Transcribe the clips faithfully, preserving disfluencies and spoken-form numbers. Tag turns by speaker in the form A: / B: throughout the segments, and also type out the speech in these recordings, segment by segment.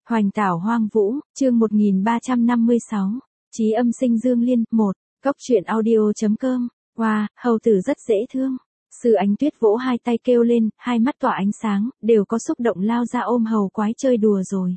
A: Hoành tảo hoang vũ, chương một nghìn ba trăm năm mươi sáu. Chí âm sinh dương liên, một. Cốc truyện audio.com. Wow, hầu tử rất dễ thương. Sư Ánh Tuyết vỗ hai tay kêu lên, hai mắt tỏa ánh sáng, đều có xúc động lao ra ôm hầu quái chơi đùa rồi.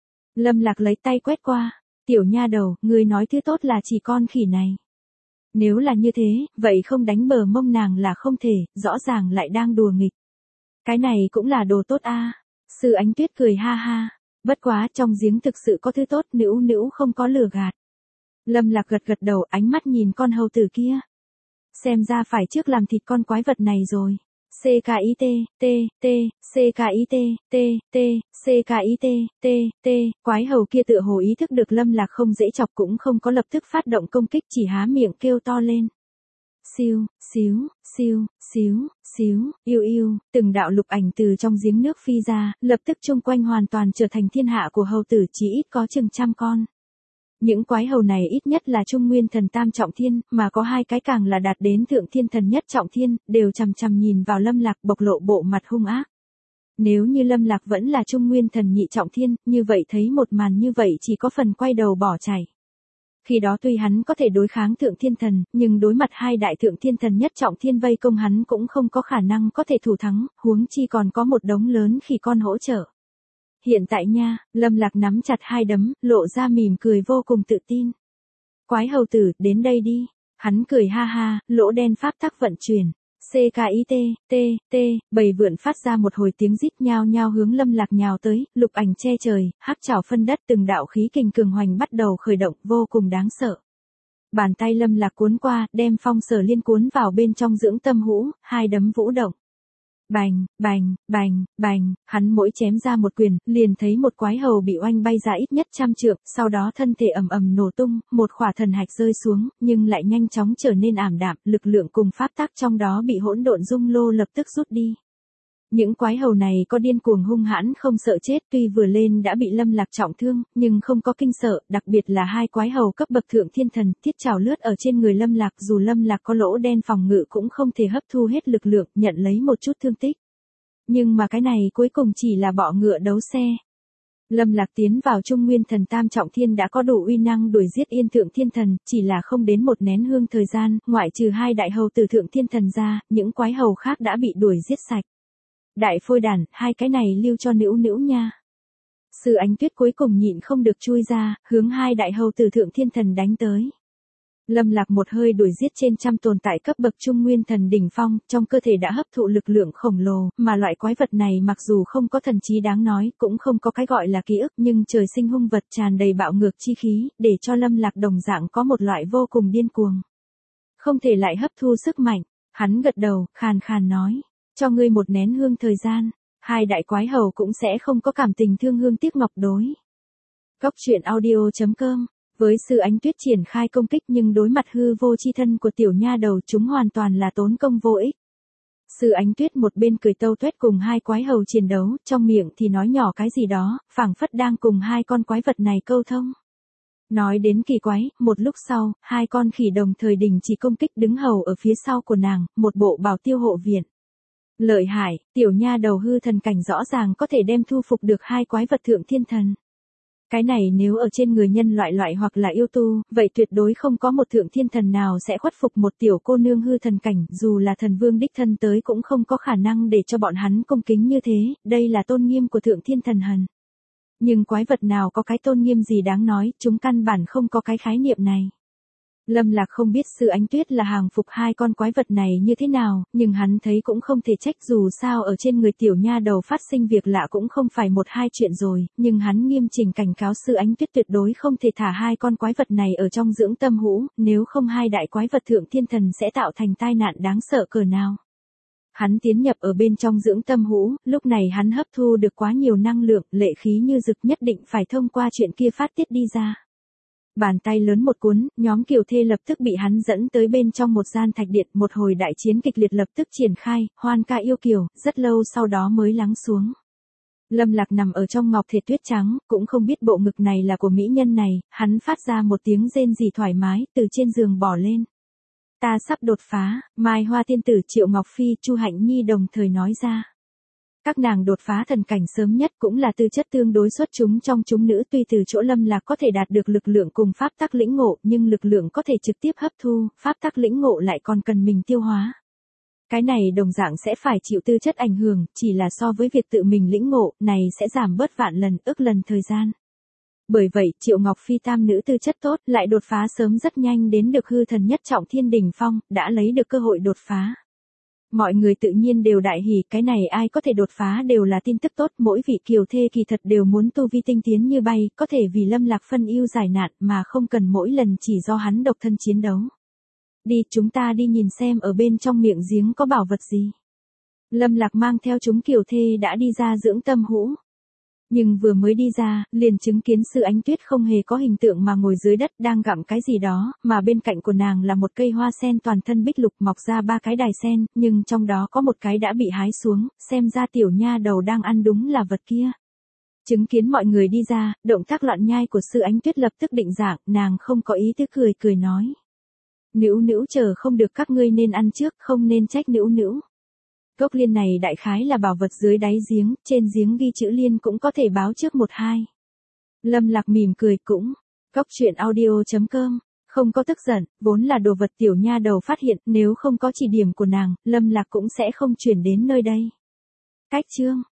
A: Lâm Lạc lấy tay quét qua. Tiểu nha đầu, ngươi nói thứ tốt là chỉ con khỉ này. Nếu là như thế, vậy không đánh bờ mông nàng là không thể, rõ ràng lại đang đùa nghịch. Cái này cũng là đồ tốt a. Sư Ánh Tuyết cười ha ha. Bất quá trong giếng thực sự có thứ tốt, nữu nữu không có lừa gạt. Lâm Lạc gật gật đầu, ánh mắt nhìn con hầu tử kia. Xem ra phải trước làm thịt con quái vật này rồi. C K I T, T, T, C K I T, T, T, C K I T, T, T. Quái hầu kia tựa hồ ý thức được Lâm Lạc không dễ chọc cũng không có lập tức phát động công kích, chỉ há miệng kêu to lên. Siêu, xíu, siêu, xíu, xíu, yêu yêu, từng đạo lục ảnh từ trong giếng nước phi ra, lập tức chung quanh hoàn toàn trở thành thiên hạ của hầu tử, chỉ ít có chừng trăm con. Những quái hầu này ít nhất là trung nguyên thần tam trọng thiên, mà có hai cái càng là đạt đến thượng thiên thần nhất trọng thiên, đều chằm chằm nhìn vào Lâm Lạc bộc lộ bộ mặt hung ác. Nếu như Lâm Lạc vẫn là trung nguyên thần nhị trọng thiên, như vậy thấy một màn như vậy chỉ có phần quay đầu bỏ chạy. Khi đó tuy hắn có thể đối kháng thượng thiên thần, nhưng đối mặt hai đại thượng thiên thần nhất trọng thiên vây công hắn cũng không có khả năng có thể thủ thắng, huống chi còn có một đống lớn khi con hỗ trợ. Hiện tại nha, Lâm Lạc nắm chặt hai đấm, lộ ra mỉm cười vô cùng tự tin. Quái hầu tử, đến đây đi. Hắn cười ha ha, lỗ đen pháp tắc vận chuyển. C K I T, T, T, bầy vượn phát ra một hồi tiếng rít nhao nhao hướng Lâm Lạc nhào tới, lục ảnh che trời, hắc trảo phân đất, từng đạo khí kình cường hoành bắt đầu khởi động, vô cùng đáng sợ. Bàn tay Lâm Lạc cuốn qua, đem phong sở liên cuốn vào bên trong dưỡng tâm hũ, hai đấm vũ động. Bành, bành, bành, bành, hắn mỗi chém ra một quyền, liền thấy một quái hầu bị oanh bay ra ít nhất trăm trượng, sau đó thân thể ầm ầm nổ tung, một khỏa thần hạch rơi xuống, nhưng lại nhanh chóng trở nên ảm đạm, lực lượng cùng pháp tắc trong đó bị hỗn độn dung lô lập tức rút đi. Những quái hầu này có điên cuồng hung hãn không sợ chết, tuy vừa lên đã bị Lâm Lạc trọng thương, nhưng không có kinh sợ, đặc biệt là hai quái hầu cấp bậc thượng thiên thần, thiết trảo lướt ở trên người Lâm Lạc, dù Lâm Lạc có lỗ đen phòng ngự cũng không thể hấp thu hết lực lượng, nhận lấy một chút thương tích. Nhưng mà cái này cuối cùng chỉ là bọ ngựa đấu xe. Lâm Lạc tiến vào trung nguyên thần tam trọng thiên đã có đủ uy năng đuổi giết yên thượng thiên thần, chỉ là không đến một nén hương thời gian, ngoại trừ hai đại hầu từ thượng thiên thần ra, những quái hầu khác đã bị đuổi giết sạch. Đại phôi đản, hai cái này lưu cho nữu nữu nha. Sư Ánh Tuyết cuối cùng nhịn không được chui ra, hướng hai đại hầu từ thượng thiên thần đánh tới. Lâm Lạc một hơi đuổi giết trên trăm tồn tại cấp bậc trung nguyên thần đỉnh phong, trong cơ thể đã hấp thụ lực lượng khổng lồ, mà loại quái vật này mặc dù không có thần trí đáng nói, cũng không có cái gọi là ký ức, nhưng trời sinh hung vật tràn đầy bạo ngược chi khí, để cho Lâm Lạc đồng dạng có một loại vô cùng điên cuồng. Không thể lại hấp thu sức mạnh, hắn gật đầu, khàn khàn nói. Cho ngươi một nén hương thời gian, hai đại quái hầu cũng sẽ không có cảm tình thương hương tiếc ngọc đối. Cốc truyện audio.com. Với Sư Ánh Tuyết triển khai công kích nhưng đối mặt hư vô chi thân của tiểu nha đầu chúng hoàn toàn là tốn công vô ích. Sư Ánh Tuyết một bên cười tâu tuét cùng hai quái hầu chiến đấu, trong miệng thì nói nhỏ cái gì đó, phảng phất đang cùng hai con quái vật này câu thông. Nói đến kỳ quái, một lúc sau, hai con khỉ đồng thời đình chỉ công kích đứng hầu ở phía sau của nàng, một bộ bảo tiêu hộ viện. Lợi hại, tiểu nha đầu hư thần cảnh rõ ràng có thể đem thu phục được hai quái vật thượng thiên thần. Cái này nếu ở trên người nhân loại loại hoặc là yêu tu, vậy tuyệt đối không có một thượng thiên thần nào sẽ khuất phục một tiểu cô nương hư thần cảnh, dù là thần vương đích thân tới cũng không có khả năng để cho bọn hắn cung kính như thế, đây là tôn nghiêm của thượng thiên thần hần. Nhưng quái vật nào có cái tôn nghiêm gì đáng nói, chúng căn bản không có cái khái niệm này. Lâm Lạc không biết Sư Ánh Tuyết là hàng phục hai con quái vật này như thế nào, nhưng hắn thấy cũng không thể trách, dù sao ở trên người tiểu nha đầu phát sinh việc lạ cũng không phải một hai chuyện rồi, nhưng hắn nghiêm chỉnh cảnh cáo Sư Ánh Tuyết tuyệt đối không thể thả hai con quái vật này ở trong dưỡng tâm hũ, nếu không hai đại quái vật thượng thiên thần sẽ tạo thành tai nạn đáng sợ cỡ nào. Hắn tiến nhập ở bên trong dưỡng tâm hũ, lúc này hắn hấp thu được quá nhiều năng lượng, lệ khí như rực nhất định phải thông qua chuyện kia phát tiết đi ra. Bàn tay lớn một cuốn, nhóm Kiều Thê lập tức bị hắn dẫn tới bên trong một gian thạch điện, một hồi đại chiến kịch liệt lập tức triển khai, hoan ca yêu kiều, rất lâu sau đó mới lắng xuống. Lâm Lạc nằm ở trong ngọc thể tuyết trắng, cũng không biết bộ ngực này là của mỹ nhân này, hắn phát ra một tiếng rên rỉ thoải mái, từ trên giường bỏ lên. Ta sắp đột phá, Mai Hoa tiên tử Triệu Ngọc Phi, Chu Hạnh Nhi đồng thời nói ra. Các nàng đột phá thần cảnh sớm nhất cũng là tư chất tương đối xuất chúng trong chúng nữ, tuy từ chỗ Lâm Lạc có thể đạt được lực lượng cùng pháp tắc lĩnh ngộ, nhưng lực lượng có thể trực tiếp hấp thu, pháp tắc lĩnh ngộ lại còn cần mình tiêu hóa. Cái này đồng dạng sẽ phải chịu tư chất ảnh hưởng, chỉ là so với việc tự mình lĩnh ngộ, này sẽ giảm bớt vạn lần, ức lần thời gian. Bởi vậy, Triệu Ngọc Phi tam nữ tư chất tốt, lại đột phá sớm rất nhanh đến được hư thần nhất trọng thiên đỉnh phong, đã lấy được cơ hội đột phá. Mọi người tự nhiên đều đại hỉ, cái này ai có thể đột phá đều là tin tức tốt, mỗi vị kiều thê kỳ thật đều muốn tu vi tinh tiến như bay, có thể vì Lâm Lạc phân ưu giải nạn mà không cần mỗi lần chỉ do hắn độc thân chiến đấu. Đi, chúng ta đi nhìn xem ở bên trong miệng giếng có bảo vật gì. Lâm Lạc mang theo chúng kiều thê đã đi ra dưỡng tâm hũ. Nhưng vừa mới đi ra, liền chứng kiến Sư Ánh Tuyết không hề có hình tượng mà ngồi dưới đất đang gặm cái gì đó, mà bên cạnh của nàng là một cây hoa sen toàn thân bích lục mọc ra ba cái đài sen, nhưng trong đó có một cái đã bị hái xuống, xem ra tiểu nha đầu đang ăn đúng là vật kia. Chứng kiến mọi người đi ra, động tác loạn nhai của Sư Ánh Tuyết lập tức định dạng, nàng không có ý tứ cười cười nói. Nữu nữu chờ không được các ngươi nên ăn trước, không nên trách nữu nữu. Gốc liên này đại khái là bảo vật dưới đáy giếng, trên giếng ghi chữ liên cũng có thể báo trước một hai. Lâm Lạc mỉm cười cũng. Cốc truyện audio chấm com. Không có tức giận, vốn là đồ vật tiểu nha đầu phát hiện, nếu không có chỉ điểm của nàng, Lâm Lạc cũng sẽ không chuyển đến nơi đây. Cách chương.